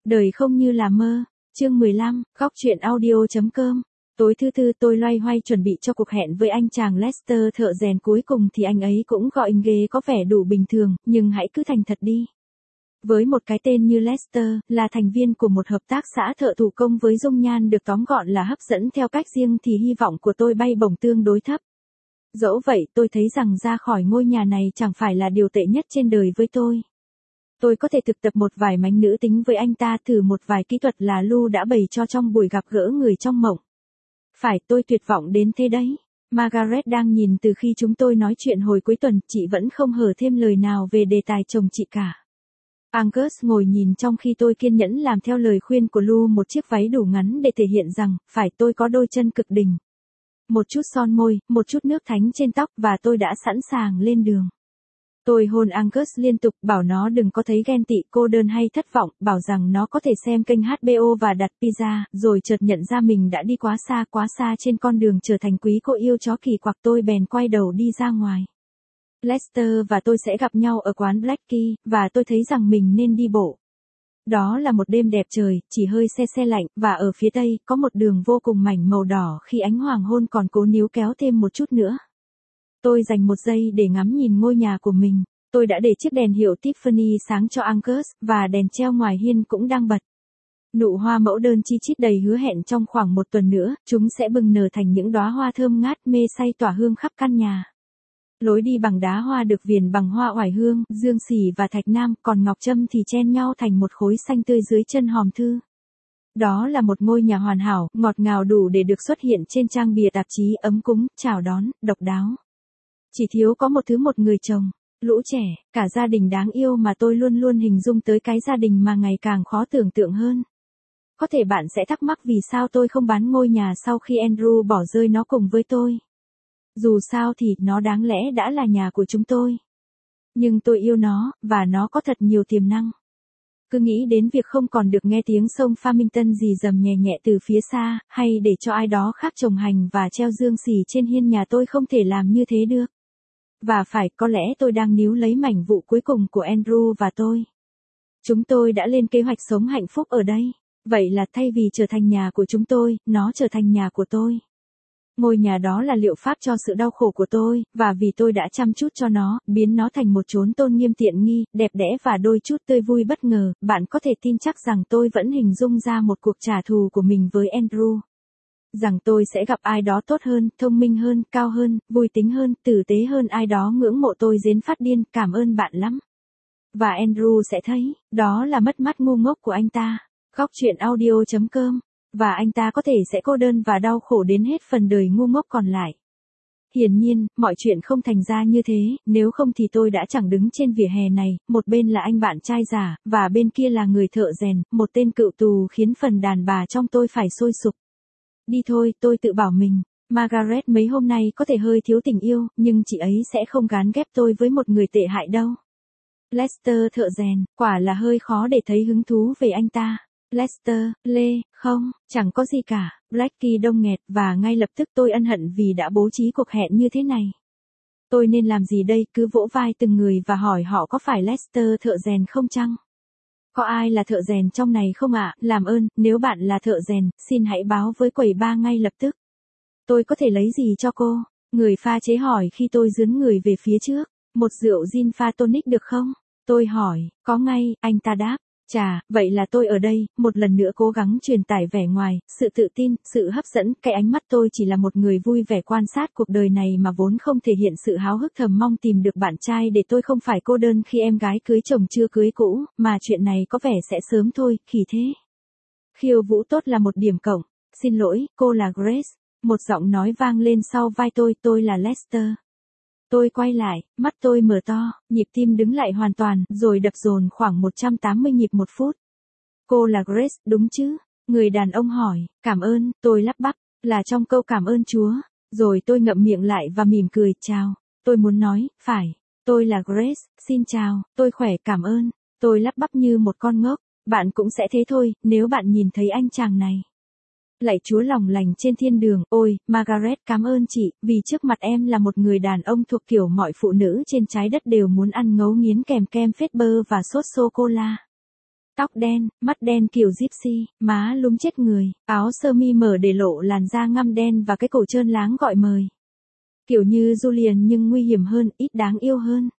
Đời không như là mơ. Chương 15, góc truyện audio.com. Tối thứ tư tôi loay hoay chuẩn bị cho cuộc hẹn với anh chàng Lester thợ rèn, cuối cùng thì anh ấy cũng gọi ghế có vẻ đủ bình thường, nhưng hãy cứ thành thật đi. Với một cái tên như Lester, là thành viên của một hợp tác xã thợ thủ công với dung nhan được tóm gọn là hấp dẫn theo cách riêng, thì hy vọng của tôi bay bổng tương đối thấp. Dẫu vậy tôi thấy rằng ra khỏi ngôi nhà này chẳng phải là điều tệ nhất trên đời với tôi. Tôi có thể thực tập một vài mánh nữ tính với anh ta, thử một vài kỹ thuật là Lu đã bày cho trong buổi gặp gỡ người trong mộng. Phải, tôi tuyệt vọng đến thế đấy. Margaret đang nhìn từ khi chúng tôi nói chuyện hồi cuối tuần, chị vẫn không hở thêm lời nào về đề tài chồng chị cả. Angus ngồi nhìn trong khi tôi kiên nhẫn làm theo lời khuyên của Lu, một chiếc váy đủ ngắn để thể hiện rằng, phải, tôi có đôi chân cực đỉnh. Một chút son môi, một chút nước thánh trên tóc và tôi đã sẵn sàng lên đường. Tôi hôn Angus liên tục, bảo nó đừng có thấy ghen tị, cô đơn hay thất vọng, bảo rằng nó có thể xem kênh HBO và đặt pizza, rồi chợt nhận ra mình đã đi quá xa trên con đường trở thành quý cô yêu chó kỳ quặc. Tôi bèn quay đầu đi ra ngoài. Lester và tôi sẽ gặp nhau ở quán Blackie, và tôi thấy rằng mình nên đi bộ. Đó là một đêm đẹp trời, chỉ hơi se lạnh, và ở phía tây, có một đường vô cùng mảnh màu đỏ khi ánh hoàng hôn còn cố níu kéo thêm một chút nữa. Tôi dành một giây để ngắm nhìn ngôi nhà của mình. Tôi đã để chiếc đèn hiệu Tiffany sáng cho Angus, và đèn treo ngoài hiên cũng đang bật. Nụ hoa mẫu đơn chi chít đầy hứa hẹn, trong khoảng một tuần nữa, chúng sẽ bừng nở thành những đóa hoa thơm ngát mê say tỏa hương khắp căn nhà. Lối đi bằng đá hoa được viền bằng hoa oải hương, dương xỉ và thạch nam, còn ngọc trâm thì chen nhau thành một khối xanh tươi dưới chân hòm thư. Đó là một ngôi nhà hoàn hảo, ngọt ngào đủ để được xuất hiện trên trang bìa tạp chí, ấm cúng, chào đón, độc đáo. Chỉ thiếu có một người chồng, lũ trẻ, cả gia đình đáng yêu mà tôi luôn luôn hình dung tới, cái gia đình mà ngày càng khó tưởng tượng hơn. Có thể bạn sẽ thắc mắc vì sao tôi không bán ngôi nhà sau khi Andrew bỏ rơi nó cùng với tôi. Dù sao thì, nó đáng lẽ đã là nhà của chúng tôi. Nhưng tôi yêu nó, và nó có thật nhiều tiềm năng. Cứ nghĩ đến việc không còn được nghe tiếng sông Farmington rì rầm nhẹ nhẹ từ phía xa, hay để cho ai đó khác trồng hành và treo dương xỉ trên hiên nhà, tôi không thể làm như thế được. Và phải, có lẽ tôi đang níu lấy mảnh vụ cuối cùng của Andrew và tôi. Chúng tôi đã lên kế hoạch sống hạnh phúc ở đây. Vậy là thay vì trở thành nhà của chúng tôi, nó trở thành nhà của tôi. Ngôi nhà đó là liệu pháp cho sự đau khổ của tôi, và vì tôi đã chăm chút cho nó, biến nó thành một chốn tôn nghiêm tiện nghi, đẹp đẽ và đôi chút tươi vui bất ngờ, bạn có thể tin chắc rằng tôi vẫn hình dung ra một cuộc trả thù của mình với Andrew. Rằng tôi sẽ gặp ai đó tốt hơn, thông minh hơn, cao hơn, vui tính hơn, tử tế hơn, ai đó ngưỡng mộ tôi đến phát điên, cảm ơn bạn lắm. Và Andrew sẽ thấy, đó là mất mát ngu ngốc của anh ta. Góc truyện audio.com. Và anh ta có thể sẽ cô đơn và đau khổ đến hết phần đời ngu ngốc còn lại. Hiển nhiên, mọi chuyện không thành ra như thế, nếu không thì tôi đã chẳng đứng trên vỉa hè này, một bên là anh bạn trai giả, và bên kia là người thợ rèn, một tên cựu tù khiến phần đàn bà trong tôi phải sôi sục. Đi thôi, tôi tự bảo mình. Margaret mấy hôm nay có thể hơi thiếu tình yêu, nhưng chị ấy sẽ không gán ghép tôi với một người tệ hại đâu. Lester thợ rèn, quả là hơi khó để thấy hứng thú về anh ta. Lester, không, chẳng có gì cả. Blackie đông nghẹt, và ngay lập tức tôi ân hận vì đã bố trí cuộc hẹn như thế này. Tôi nên làm gì đây, cứ vỗ vai từng người và hỏi họ có phải Lester thợ rèn không chăng? Có ai là thợ rèn trong này không ạ? Làm ơn, nếu bạn là thợ rèn, xin hãy báo với quầy bar ngay lập tức. Tôi có thể lấy gì cho cô? Người pha chế hỏi khi tôi dướn người về phía trước. Một rượu gin pha tonic được không? Tôi hỏi, có ngay, anh ta đáp. Chà, vậy là tôi ở đây, một lần nữa cố gắng truyền tải vẻ ngoài, sự tự tin, sự hấp dẫn, cái ánh mắt tôi chỉ là một người vui vẻ quan sát cuộc đời này mà vốn không thể hiện sự háo hức thầm mong tìm được bạn trai để tôi không phải cô đơn khi em gái cưới chồng chưa cưới cũ, mà chuyện này có vẻ sẽ sớm thôi, khỉ thế. Khiêu vũ tốt là một điểm cộng. Xin lỗi, cô là Grace. Một giọng nói vang lên sau vai tôi là Lester. Tôi quay lại, mắt tôi mở to, nhịp tim đứng lại hoàn toàn, rồi đập dồn khoảng 180 nhịp một phút. Cô là Grace, đúng chứ? Người đàn ông hỏi, cảm ơn, tôi lắp bắp, là trong câu cảm ơn Chúa. Rồi tôi ngậm miệng lại và mỉm cười, chào. Tôi muốn nói, phải, tôi là Grace, xin chào, tôi khỏe, cảm ơn. Tôi lắp bắp như một con ngốc, bạn cũng sẽ thế thôi, nếu bạn nhìn thấy anh chàng này. Lạy Chúa lòng lành trên thiên đường, ôi, Margaret cảm ơn chị, vì trước mặt em là một người đàn ông thuộc kiểu mọi phụ nữ trên trái đất đều muốn ăn ngấu nghiến kèm kem phết bơ và sốt sô-cô-la. Tóc đen, mắt đen kiểu gypsy, má lúm chết người, áo sơ mi mở để lộ làn da ngăm đen và cái cổ trơn láng gọi mời. Kiểu như Julian nhưng nguy hiểm hơn, ít đáng yêu hơn.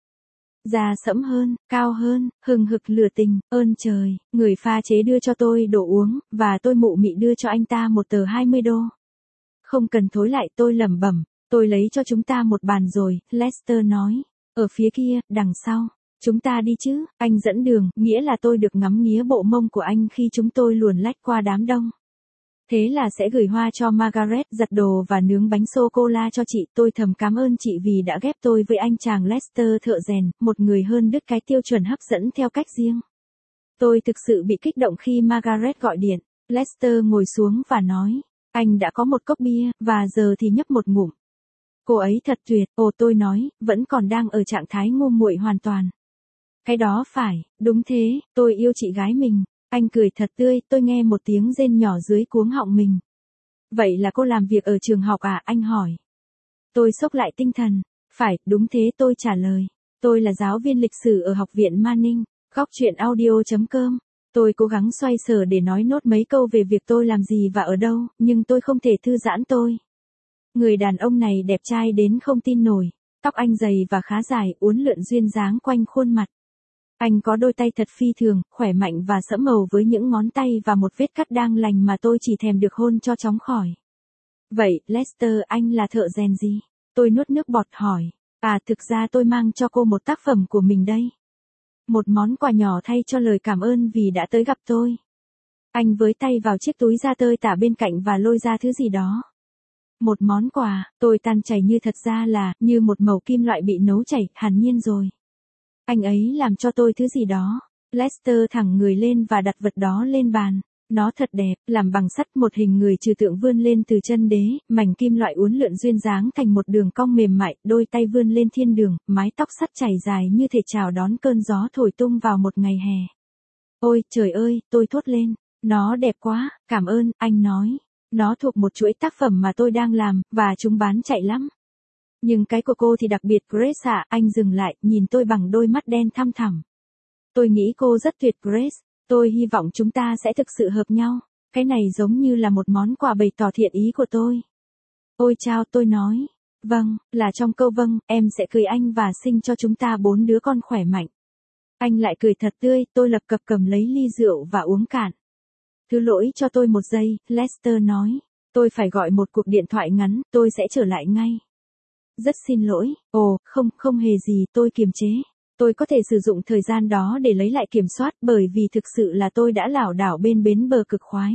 Da sẫm hơn, cao hơn, hừng hực lửa tình, ơn trời, người pha chế đưa cho tôi đồ uống, và tôi mụ mị đưa cho anh ta một tờ 20 đô. Không cần thối lại, tôi lẩm bẩm, tôi lấy cho chúng ta một bàn rồi, Lester nói. Ở phía kia, đằng sau. Chúng ta đi chứ, anh dẫn đường, nghĩa là tôi được ngắm nghía bộ mông của anh khi chúng tôi luồn lách qua đám đông. Thế là sẽ gửi hoa cho Margaret, giặt đồ và nướng bánh sô-cô-la cho chị. Tôi thầm cảm ơn chị vì đã ghép tôi với anh chàng Lester thợ rèn, một người hơn đứt cái tiêu chuẩn hấp dẫn theo cách riêng. Tôi thực sự bị kích động khi Margaret gọi điện. Lester ngồi xuống và nói, anh đã có một cốc bia, và giờ thì nhấp một ngụm. Cô ấy thật tuyệt, ồ tôi nói, vẫn còn đang ở trạng thái ngu muội hoàn toàn. Cái đó phải, đúng thế, tôi yêu chị gái mình. Anh cười thật tươi, tôi nghe một tiếng rên nhỏ dưới cuống họng mình. Vậy là cô làm việc ở trường học à, anh hỏi. Tôi xốc lại tinh thần. Phải, đúng thế tôi trả lời. Tôi là giáo viên lịch sử ở học viện Manning, góc chuyện audio.com. Tôi cố gắng xoay sở để nói nốt mấy câu về việc tôi làm gì và ở đâu, nhưng tôi không thể thư giãn tôi. Người đàn ông này đẹp trai đến không tin nổi. Tóc anh dày và khá dài, uốn lượn duyên dáng quanh khuôn mặt. Anh có đôi tay thật phi thường, khỏe mạnh và sẫm màu với những ngón tay và một vết cắt đang lành mà tôi chỉ thèm được hôn cho chóng khỏi. Vậy, Lester, anh là thợ rèn gì? Tôi nuốt nước bọt hỏi. À, thực ra tôi mang cho cô một tác phẩm của mình đây. Một món quà nhỏ thay cho lời cảm ơn vì đã tới gặp tôi. Anh với tay vào chiếc túi da tơi tả bên cạnh và lôi ra thứ gì đó. Một món quà, tôi tan chảy như thật ra là, như một mẩu kim loại bị nấu chảy, hẳn nhiên rồi. Anh ấy làm cho tôi thứ gì đó. Lester thẳng người lên và đặt vật đó lên bàn. Nó thật đẹp, làm bằng sắt, một hình người trừu tượng vươn lên từ chân đế, mảnh kim loại uốn lượn duyên dáng thành một đường cong mềm mại, đôi tay vươn lên thiên đường, mái tóc sắt chảy dài như thể chào đón cơn gió thổi tung vào một ngày hè. Ôi, trời ơi, tôi thốt lên. Nó đẹp quá, cảm ơn, anh nói. Nó thuộc một chuỗi tác phẩm mà tôi đang làm, và chúng bán chạy lắm. Nhưng cái của cô thì đặc biệt, Grace ạ. Anh dừng lại, nhìn tôi bằng đôi mắt đen thăm thẳm. Tôi nghĩ cô rất tuyệt, Grace. Tôi hy vọng chúng ta sẽ thực sự hợp nhau. Cái này giống như là một món quà bày tỏ thiện ý của tôi. Ôi chao, tôi nói. Vâng, là trong câu vâng, em sẽ cưới anh và sinh cho chúng ta 4 đứa con khỏe mạnh. Anh lại cười thật tươi, tôi lập cập cầm lấy ly rượu và uống cạn. Thứ lỗi cho tôi một giây, Lester nói. Tôi phải gọi một cuộc điện thoại ngắn, tôi sẽ trở lại ngay. Rất xin lỗi, không hề gì, tôi kiềm chế. Tôi có thể sử dụng thời gian đó để lấy lại kiểm soát bởi vì thực sự là tôi đã lảo đảo bên bến bờ cực khoái.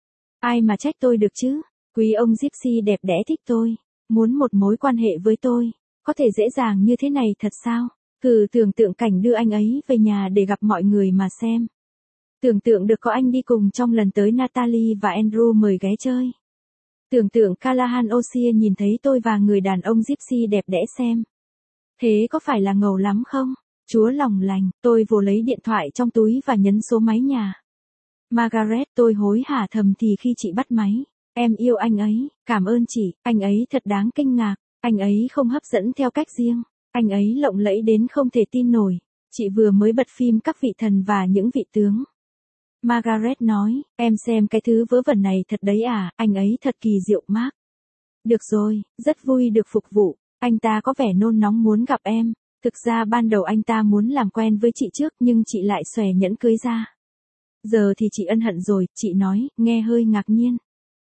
Ai mà trách tôi được chứ? Quý ông Gypsy đẹp đẽ thích tôi, muốn một mối quan hệ với tôi. Có thể dễ dàng như thế này thật sao? Thử tưởng tượng cảnh đưa anh ấy về nhà để gặp mọi người mà xem. Tưởng tượng được có anh đi cùng trong lần tới Natalie và Andrew mời ghé chơi. Tưởng tượng Callahan O'Shea nhìn thấy tôi và người đàn ông Gypsy đẹp đẽ xem. Thế có phải là ngầu lắm không? Chúa lòng lành, tôi vồ lấy điện thoại trong túi và nhấn số máy nhà. Margaret, tôi hối hả thầm thì khi chị bắt máy. Em yêu anh ấy, cảm ơn chị, anh ấy thật đáng kinh ngạc, anh ấy không hấp dẫn theo cách riêng, anh ấy lộng lẫy đến không thể tin nổi. Chị vừa mới bật phim Các vị thần và những vị tướng. Margaret nói, em xem cái thứ vớ vẩn này thật đấy à, anh ấy thật kỳ diệu Mark. Được rồi, rất vui được phục vụ, anh ta có vẻ nôn nóng muốn gặp em. Thực ra ban đầu anh ta muốn làm quen với chị trước nhưng chị lại xòe nhẫn cưới ra. Giờ thì chị ân hận rồi, chị nói, nghe hơi ngạc nhiên.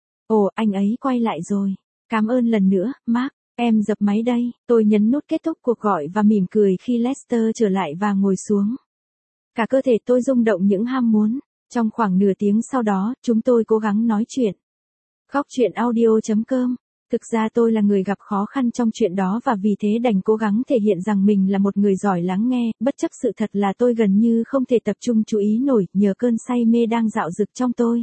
Ồ, anh ấy quay lại rồi. Cảm ơn lần nữa, Mark, em dập máy đây. Tôi nhấn nút kết thúc cuộc gọi và mỉm cười khi Lester trở lại và ngồi xuống. Cả cơ thể tôi rung động những ham muốn. Trong khoảng nửa tiếng sau đó, chúng tôi cố gắng nói chuyện. Góc chuyện audio.com. Thực ra tôi là người gặp khó khăn trong chuyện đó và vì thế đành cố gắng thể hiện rằng mình là một người giỏi lắng nghe, bất chấp sự thật là tôi gần như không thể tập trung chú ý nổi nhờ cơn say mê đang dạo dực trong tôi.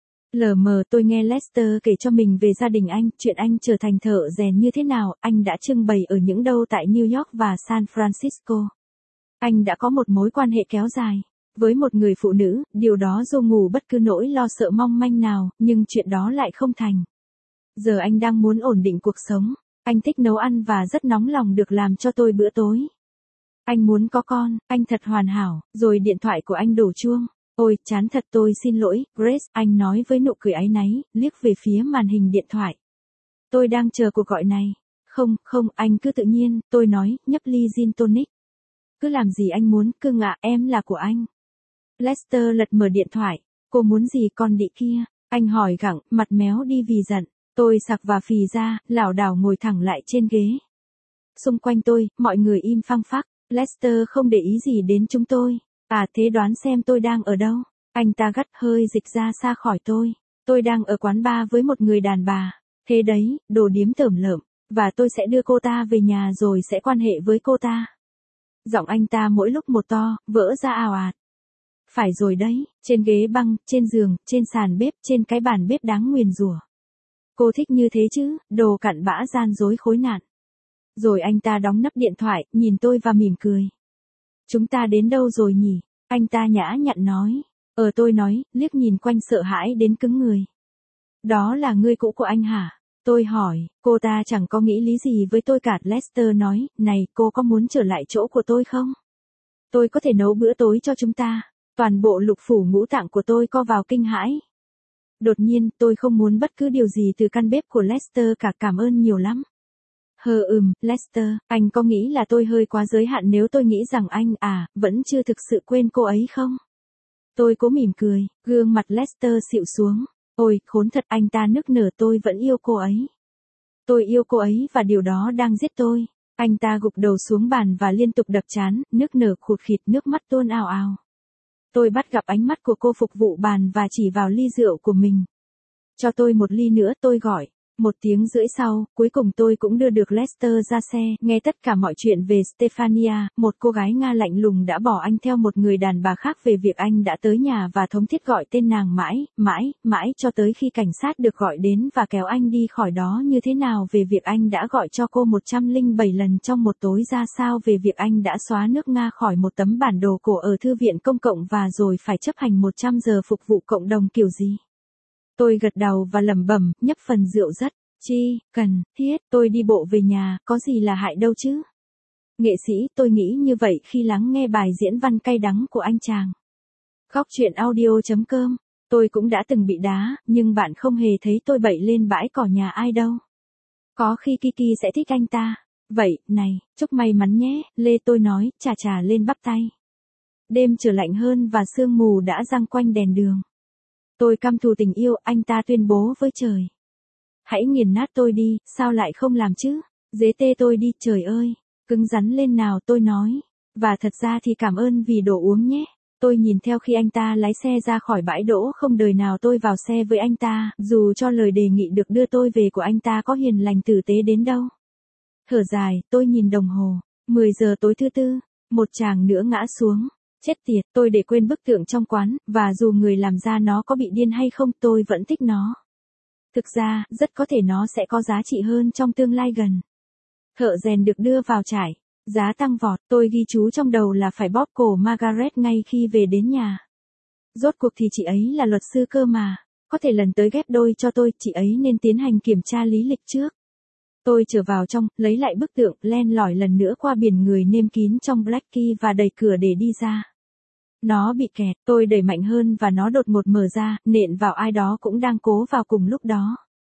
Lờ mờ tôi nghe Lester kể cho mình về gia đình anh, chuyện anh trở thành thợ rèn như thế nào, anh đã trưng bày ở những đâu tại New York và San Francisco. Anh đã có một mối quan hệ kéo dài với một người phụ nữ, điều đó dù ngủ bất cứ nỗi lo sợ mong manh nào, nhưng chuyện đó lại không thành. Giờ anh đang muốn ổn định cuộc sống. Anh thích nấu ăn và rất nóng lòng được làm cho tôi bữa tối. Anh muốn có con, anh thật hoàn hảo, rồi điện thoại của anh đổ chuông. Ôi, chán thật, tôi xin lỗi, Grace, anh nói với nụ cười áy náy, liếc về phía màn hình điện thoại. Tôi đang chờ cuộc gọi này. Không, không, anh cứ tự nhiên, tôi nói, nhấp ly gin tonic. Cứ làm gì anh muốn, cưng ạ, em là của anh. Lester lật mở điện thoại. Cô muốn gì con đĩ kia? Anh hỏi gặng, mặt méo đi vì giận. Tôi sặc và phì ra, lảo đảo ngồi thẳng lại trên ghế. Xung quanh tôi, mọi người im phăng phắc. Lester không để ý gì đến chúng tôi. À thế đoán xem tôi đang ở đâu? Anh ta gắt hơi dịch ra xa khỏi tôi. Tôi đang ở quán bar với một người đàn bà. Thế đấy, đồ điếm tởm lợm. Và tôi sẽ đưa cô ta về nhà rồi sẽ quan hệ với cô ta. Giọng anh ta mỗi lúc một to, vỡ ra ào ạt. Phải rồi đấy, trên ghế băng, trên giường, trên sàn bếp, trên cái bàn bếp đáng nguyền rủa. Cô thích như thế chứ, đồ cặn bã gian dối khốn nạn. Rồi anh ta đóng nắp điện thoại, nhìn tôi và mỉm cười. Chúng ta đến đâu rồi nhỉ? Anh ta nhã nhặn nói. Tôi nói, liếc nhìn quanh sợ hãi đến cứng người. Đó là người cũ của anh hả? Tôi hỏi, cô ta chẳng có nghĩ lý gì với tôi cả. Lester nói, này, cô có muốn trở lại chỗ của tôi không? Tôi có thể nấu bữa tối cho chúng ta. Toàn bộ lục phủ ngũ tạng của tôi co vào kinh hãi. Đột nhiên, tôi không muốn bất cứ điều gì từ căn bếp của Lester cả, cảm ơn nhiều lắm. Lester, anh có nghĩ là tôi hơi quá giới hạn nếu tôi nghĩ rằng anh, vẫn chưa thực sự quên cô ấy không? Tôi cố mỉm cười, gương mặt Lester xịu xuống. Ôi, khốn thật, anh ta nức nở, tôi vẫn yêu cô ấy. Tôi yêu cô ấy và điều đó đang giết tôi. Anh ta gục đầu xuống bàn và liên tục đập trán, nức nở khụt khịt, nước mắt tuôn ào ào. Tôi bắt gặp ánh mắt của cô phục vụ bàn và chỉ vào ly rượu của mình. Cho tôi một ly nữa, tôi gọi. 1 tiếng rưỡi sau, cuối cùng tôi cũng đưa được Lester ra xe, nghe tất cả mọi chuyện về Stefania, một cô gái Nga lạnh lùng đã bỏ anh theo một người đàn bà khác, về việc anh đã tới nhà và thống thiết gọi tên nàng mãi cho tới khi cảnh sát được gọi đến và kéo anh đi khỏi đó, như thế nào về việc anh đã gọi cho cô 107 lần trong một tối, ra sao về việc anh đã xóa nước Nga khỏi một tấm bản đồ cổ ở thư viện công cộng và rồi phải chấp hành 100 giờ phục vụ cộng đồng kiểu gì. Tôi gật đầu và lẩm bẩm, nhấp phần rượu rất cần thiết. Tôi đi bộ về nhà, có gì là hại đâu chứ. Nghệ sĩ, tôi nghĩ như vậy khi lắng nghe bài diễn văn cay đắng của anh chàng. Góc truyện audio.com. Tôi cũng đã từng bị đá, nhưng bạn không hề thấy tôi bậy lên bãi cỏ nhà ai đâu. Có khi Kiki sẽ thích anh ta. Vậy, này, chúc may mắn nhé, Lê, tôi nói, chà lên bắp tay. Đêm trở lạnh hơn và sương mù đã giăng quanh đèn đường. Tôi căm thù tình yêu, anh ta tuyên bố với trời. Hãy nghiền nát tôi đi, sao lại không làm chứ? Dế tê tôi đi, trời ơi. Cứng rắn lên nào, tôi nói. Và thật ra thì cảm ơn vì đồ uống nhé. Tôi nhìn theo khi anh ta lái xe ra khỏi bãi đỗ, không đời nào tôi vào xe với anh ta, dù cho lời đề nghị được đưa tôi về của anh ta có hiền lành tử tế đến đâu. Thở dài, tôi nhìn đồng hồ. 10 giờ tối thứ Tư, một chàng nữa ngã xuống. Chết tiệt, tôi để quên bức tượng trong quán, và dù người làm ra nó có bị điên hay không, tôi vẫn thích nó. Thực ra, rất có thể nó sẽ có giá trị hơn trong tương lai gần. Thợ rèn được đưa vào trại. Giá tăng vọt, tôi ghi chú trong đầu là phải bóp cổ Margaret ngay khi về đến nhà. Rốt cuộc thì chị ấy là luật sư cơ mà. Có thể lần tới ghép đôi cho tôi, chị ấy nên tiến hành kiểm tra lý lịch trước. Tôi trở vào trong, lấy lại bức tượng, len lỏi lần nữa qua biển người nêm kín trong Blackie và đẩy cửa để đi ra. Nó bị kẹt, tôi đẩy mạnh hơn và nó đột ngột mở ra, nện vào ai đó cũng đang cố vào cùng lúc đó.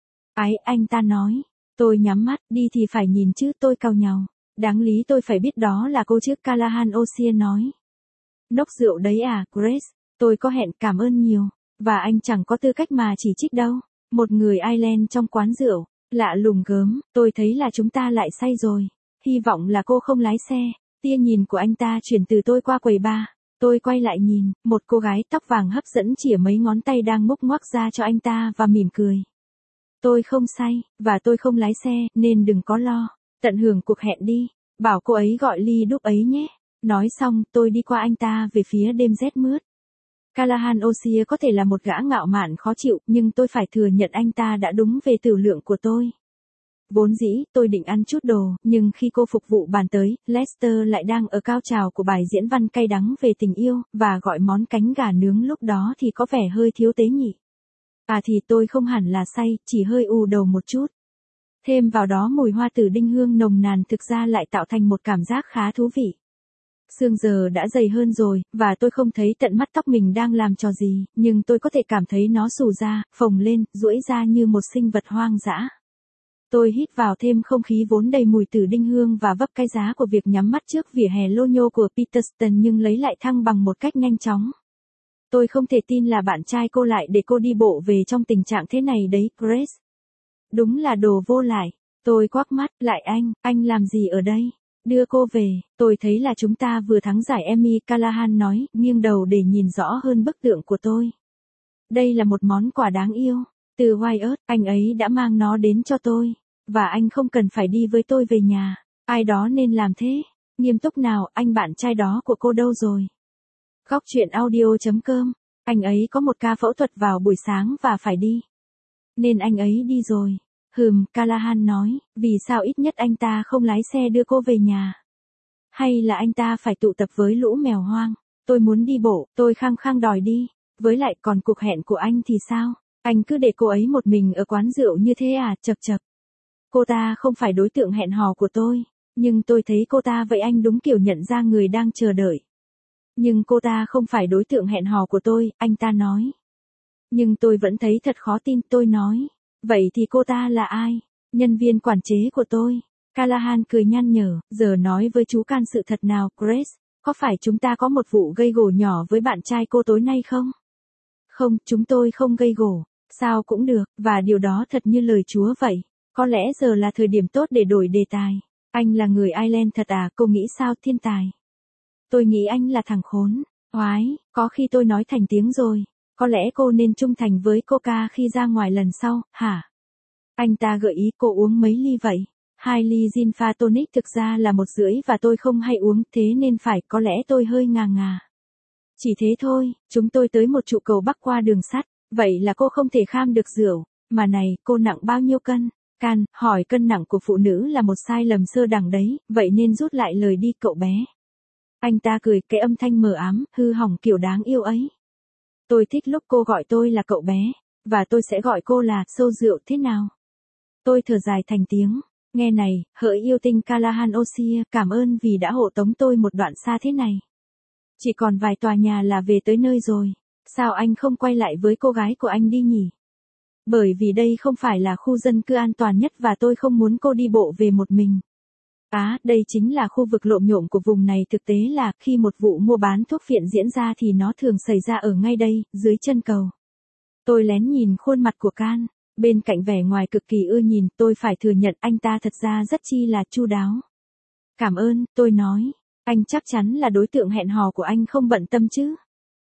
Anh ta nói. Tôi nhắm mắt, đi thì phải nhìn chứ, tôi cau nhàu. Đáng lý tôi phải biết đó là cô chứ, Callahan O'Shea nói. Nốc rượu đấy à, Grace? Tôi có hẹn, cảm ơn nhiều. Và anh chẳng có tư cách mà chỉ trích đâu. Một người Ireland trong quán rượu. Lạ lùng gớm, tôi thấy là chúng ta lại say rồi. Hy vọng là cô không lái xe. Tia nhìn của anh ta chuyển từ tôi qua quầy bar. Tôi quay lại nhìn, một cô gái tóc vàng hấp dẫn chĩa mấy ngón tay đang múc ngoác ra cho anh ta và mỉm cười. Tôi không say, và tôi không lái xe, nên đừng có lo. Tận hưởng cuộc hẹn đi. Bảo cô ấy gọi ly đúc ấy nhé. Nói xong, tôi đi qua anh ta về phía đêm rét mướt. Callahan O'Shea có thể là một gã ngạo mạn khó chịu, nhưng tôi phải thừa nhận anh ta đã đúng về tửu lượng của tôi. Vốn dĩ, tôi định ăn chút đồ, nhưng khi cô phục vụ bàn tới, Lester lại đang ở cao trào của bài diễn văn cay đắng về tình yêu, và gọi món cánh gà nướng lúc đó thì có vẻ hơi thiếu tế nhỉ. Thì tôi không hẳn là say, chỉ hơi ù đầu một chút. Thêm vào đó mùi hoa tử đinh hương nồng nàn thực ra lại tạo thành một cảm giác khá thú vị. Xương giờ đã dày hơn rồi, và tôi không thấy tận mắt tóc mình đang làm trò gì, nhưng tôi có thể cảm thấy nó xù ra, phồng lên, duỗi ra như một sinh vật hoang dã. Tôi hít vào thêm không khí vốn đầy mùi tử đinh hương và vấp cái giá của việc nhắm mắt trước vỉa hè lô nhô của Peterston nhưng lấy lại thăng bằng một cách nhanh chóng. Tôi không thể tin là bạn trai cô lại để cô đi bộ về trong tình trạng thế này đấy, Grace. Đúng là đồ vô lại. Tôi quắc mắt lại anh làm gì ở đây? Đưa cô về, tôi thấy là chúng ta vừa thắng giải Emmy, Callahan nói, nghiêng đầu để nhìn rõ hơn bức tượng của tôi. Đây là một món quà đáng yêu. Từ Wyatt, anh ấy đã mang nó đến cho tôi. Và anh không cần phải đi với tôi về nhà. Ai đó nên làm thế. Nghiêm túc nào, anh bạn trai đó của cô đâu rồi? Góc chuyện audio.com. Anh ấy có một ca phẫu thuật vào buổi sáng và phải đi. Nên anh ấy đi rồi. Callahan nói, vì sao ít nhất anh ta không lái xe đưa cô về nhà? Hay là anh ta phải tụ tập với lũ mèo hoang? Tôi muốn đi bộ, tôi khăng khăng đòi đi. Với lại còn cuộc hẹn của anh thì sao? Anh cứ để cô ấy một mình ở quán rượu như thế à, chậc chậc. Cô ta không phải đối tượng hẹn hò của tôi, nhưng tôi thấy cô ta vậy anh đúng kiểu nhận ra người đang chờ đợi. Nhưng cô ta không phải đối tượng hẹn hò của tôi, anh ta nói. Nhưng tôi vẫn thấy thật khó tin, tôi nói. Vậy thì cô ta là ai? Nhân viên quản chế của tôi. Callahan cười nhăn nhở, giờ nói với chú can sự thật nào, Grace, có phải chúng ta có một vụ gây gổ nhỏ với bạn trai cô tối nay không? Không, chúng tôi không gây gổ. Sao cũng được, và điều đó thật như lời Chúa vậy. Có lẽ giờ là thời điểm tốt để đổi đề tài. Anh là người Ireland thật à, cô nghĩ sao thiên tài? Tôi nghĩ anh là thằng khốn. Oái, có khi tôi nói thành tiếng rồi. Có lẽ cô nên trung thành với Coca khi ra ngoài lần sau, hả? Anh ta gợi ý cô uống mấy ly vậy? 2 ly gin pha tonic thực ra là 1,5 và tôi không hay uống thế nên phải có lẽ tôi hơi ngà ngà. Chỉ thế thôi, chúng tôi tới một trụ cầu bắc qua đường sắt, vậy là cô không thể kham được rượu. Mà này, cô nặng bao nhiêu cân? Can, hỏi cân nặng của phụ nữ là một sai lầm sơ đẳng đấy, vậy nên rút lại lời đi cậu bé. Anh ta cười, cái âm thanh mờ ám, hư hỏng kiểu đáng yêu ấy. Tôi thích lúc cô gọi tôi là cậu bé, và tôi sẽ gọi cô là xô rượu thế nào? Tôi thở dài thành tiếng. Nghe này, hỡi yêu tinh Callahan O'Shea, cảm ơn vì đã hộ tống tôi một đoạn xa thế này. Chỉ còn vài tòa nhà là về tới nơi rồi. Sao anh không quay lại với cô gái của anh đi nhỉ? Bởi vì đây không phải là khu dân cư an toàn nhất và tôi không muốn cô đi bộ về một mình. Đây chính là khu vực lộn nhộn của vùng này, thực tế là khi một vụ mua bán thuốc phiện diễn ra thì nó thường xảy ra ở ngay đây, dưới chân cầu. Tôi lén nhìn khuôn mặt của Can, bên cạnh vẻ ngoài cực kỳ ưa nhìn, tôi phải thừa nhận anh ta thật ra rất chi là chu đáo. Cảm ơn, tôi nói, anh chắc chắn là đối tượng hẹn hò của anh không bận tâm chứ?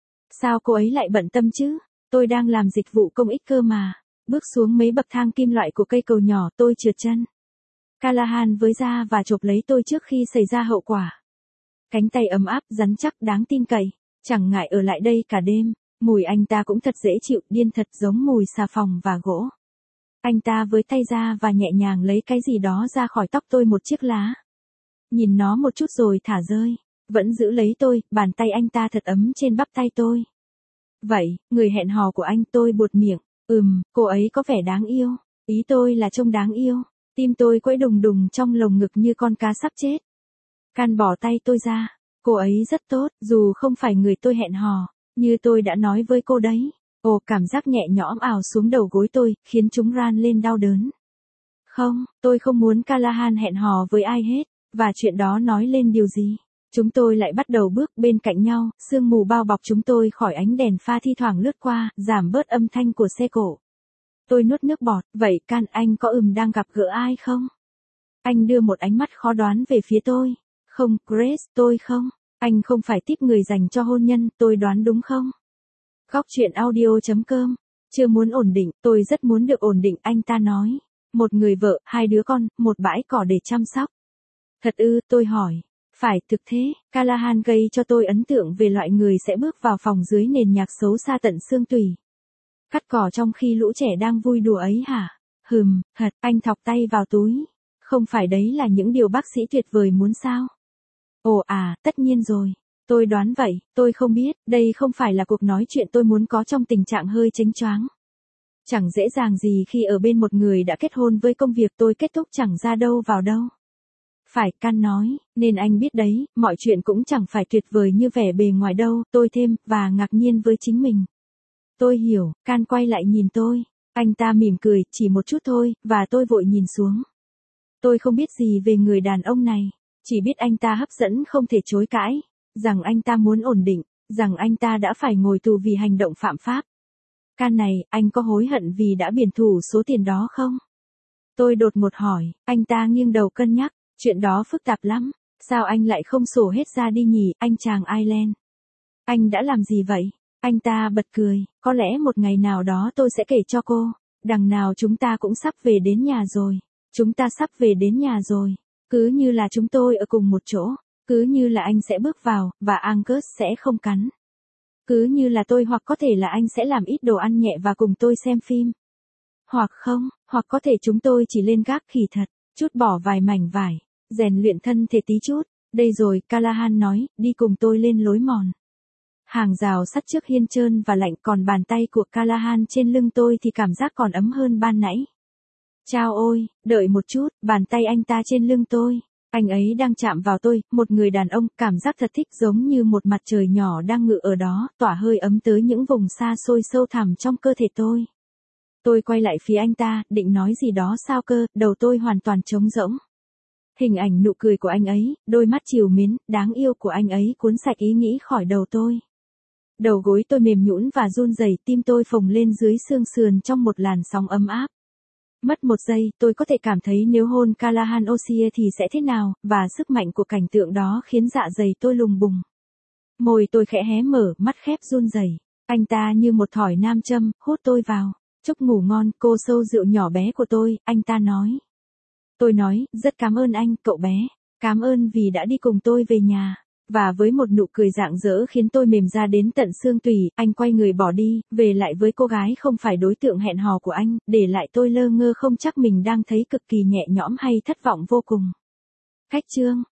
Sao cô ấy lại bận tâm chứ? Tôi đang làm dịch vụ công ích cơ mà. Bước xuống mấy bậc thang kim loại của cây cầu nhỏ, tôi trượt chân. Callahan với ra và chộp lấy tôi trước khi xảy ra hậu quả. Cánh tay ấm áp, rắn chắc, đáng tin cậy. Chẳng ngại ở lại đây cả đêm. Mùi anh ta cũng thật dễ chịu, điên thật giống mùi xà phòng và gỗ. Anh ta với tay ra và nhẹ nhàng lấy cái gì đó ra khỏi tóc tôi, một chiếc lá. Nhìn nó một chút rồi thả rơi. Vẫn giữ lấy tôi, bàn tay anh ta thật ấm trên bắp tay tôi. Vậy, người hẹn hò của anh, tôi buột miệng. Cô ấy có vẻ đáng yêu. Ý tôi là trông đáng yêu. Tim tôi quẫy đùng đùng trong lồng ngực như con cá sắp chết. Can bỏ tay tôi ra. Cô ấy rất tốt, dù không phải người tôi hẹn hò, như tôi đã nói với cô đấy. Cảm giác nhẹ nhõm ảo xuống đầu gối tôi, khiến chúng ran lên đau đớn. Không, tôi không muốn Callahan hẹn hò với ai hết. Và chuyện đó nói lên điều gì? Chúng tôi lại bắt đầu bước bên cạnh nhau, sương mù bao bọc chúng tôi khỏi ánh đèn pha thi thoảng lướt qua, giảm bớt âm thanh của xe cộ. Tôi nuốt nước bọt, vậy Can, anh có đang gặp gỡ ai không? Anh đưa một ánh mắt khó đoán về phía tôi. Không, Grace, tôi không. Anh không phải tiếp người dành cho hôn nhân, tôi đoán đúng không? Góc chuyện audio.com. Chưa muốn ổn định, tôi rất muốn được ổn định, anh ta nói. Một người vợ, 2 đứa con, một bãi cỏ để chăm sóc. Thật ư, tôi hỏi. Phải, thực thế, Callahan gây cho tôi ấn tượng về loại người sẽ bước vào phòng dưới nền nhạc xấu xa tận xương tủy. Cắt cỏ trong khi lũ trẻ đang vui đùa ấy hả? Thật, anh thọc tay vào túi. Không phải đấy là những điều bác sĩ tuyệt vời muốn sao? Tất nhiên rồi. Tôi đoán vậy, tôi không biết, đây không phải là cuộc nói chuyện tôi muốn có trong tình trạng hơi chênh choáng. Chẳng dễ dàng gì khi ở bên một người đã kết hôn với công việc tôi kết thúc chẳng ra đâu vào đâu. Phải, Can nói, nên anh biết đấy, mọi chuyện cũng chẳng phải tuyệt vời như vẻ bề ngoài đâu, tôi thêm, và ngạc nhiên với chính mình. Tôi hiểu, Can quay lại nhìn tôi. Anh ta mỉm cười, chỉ một chút thôi, và tôi vội nhìn xuống. Tôi không biết gì về người đàn ông này, chỉ biết anh ta hấp dẫn không thể chối cãi, rằng anh ta muốn ổn định, rằng anh ta đã phải ngồi tù vì hành động phạm pháp. Can này, anh có hối hận vì đã biển thủ số tiền đó không? Tôi đột ngột hỏi, anh ta nghiêng đầu cân nhắc, chuyện đó phức tạp lắm, sao anh lại không sổ hết ra đi nhỉ, anh chàng Ireland? Anh đã làm gì vậy? Anh ta bật cười, có lẽ một ngày nào đó tôi sẽ kể cho cô, đằng nào chúng ta cũng sắp về đến nhà rồi. Chúng ta sắp về đến nhà rồi, cứ như là chúng tôi ở cùng một chỗ, cứ như là anh sẽ bước vào, và Angus sẽ không cắn. Cứ như là tôi hoặc có thể là anh sẽ làm ít đồ ăn nhẹ và cùng tôi xem phim. Hoặc không, hoặc có thể chúng tôi chỉ lên gác khỉ thật, chút bỏ vài mảnh vải, rèn luyện thân thể tí chút. Đây rồi, Callahan nói, đi cùng tôi lên lối mòn. Hàng rào sắt trước hiên trơn và lạnh, còn bàn tay của Callahan trên lưng tôi thì cảm giác còn ấm hơn ban nãy. Chao ôi, đợi một chút, bàn tay anh ta trên lưng tôi. Anh ấy đang chạm vào tôi, một người đàn ông, cảm giác thật thích, giống như một mặt trời nhỏ đang ngự ở đó, tỏa hơi ấm tới những vùng xa xôi sâu thẳm trong cơ thể tôi. Tôi quay lại phía anh ta, định nói gì đó sao cơ, đầu tôi hoàn toàn trống rỗng. Hình ảnh nụ cười của anh ấy, đôi mắt trìu mến, đáng yêu của anh ấy cuốn sạch ý nghĩ khỏi đầu tôi. Đầu gối tôi mềm nhũn và run rẩy, tim tôi phồng lên dưới xương sườn trong một làn sóng ấm áp. Mất một giây, tôi có thể cảm thấy nếu hôn Callahan O'Shea thì sẽ thế nào, và sức mạnh của cảnh tượng đó khiến dạ dày tôi lùng bùng. Môi tôi khẽ hé mở, mắt khép run rẩy. Anh ta như một thỏi nam châm, hút tôi vào. Chúc ngủ ngon, cô sâu rượu nhỏ bé của tôi, anh ta nói. Tôi nói, rất cảm ơn anh, cậu bé. Cảm ơn vì đã đi cùng tôi về nhà. Và với một nụ cười rạng rỡ khiến tôi mềm ra đến tận xương tủy, anh quay người bỏ đi, về lại với cô gái không phải đối tượng hẹn hò của anh, để lại tôi lơ ngơ không chắc mình đang thấy cực kỳ nhẹ nhõm hay thất vọng vô cùng. Khách chương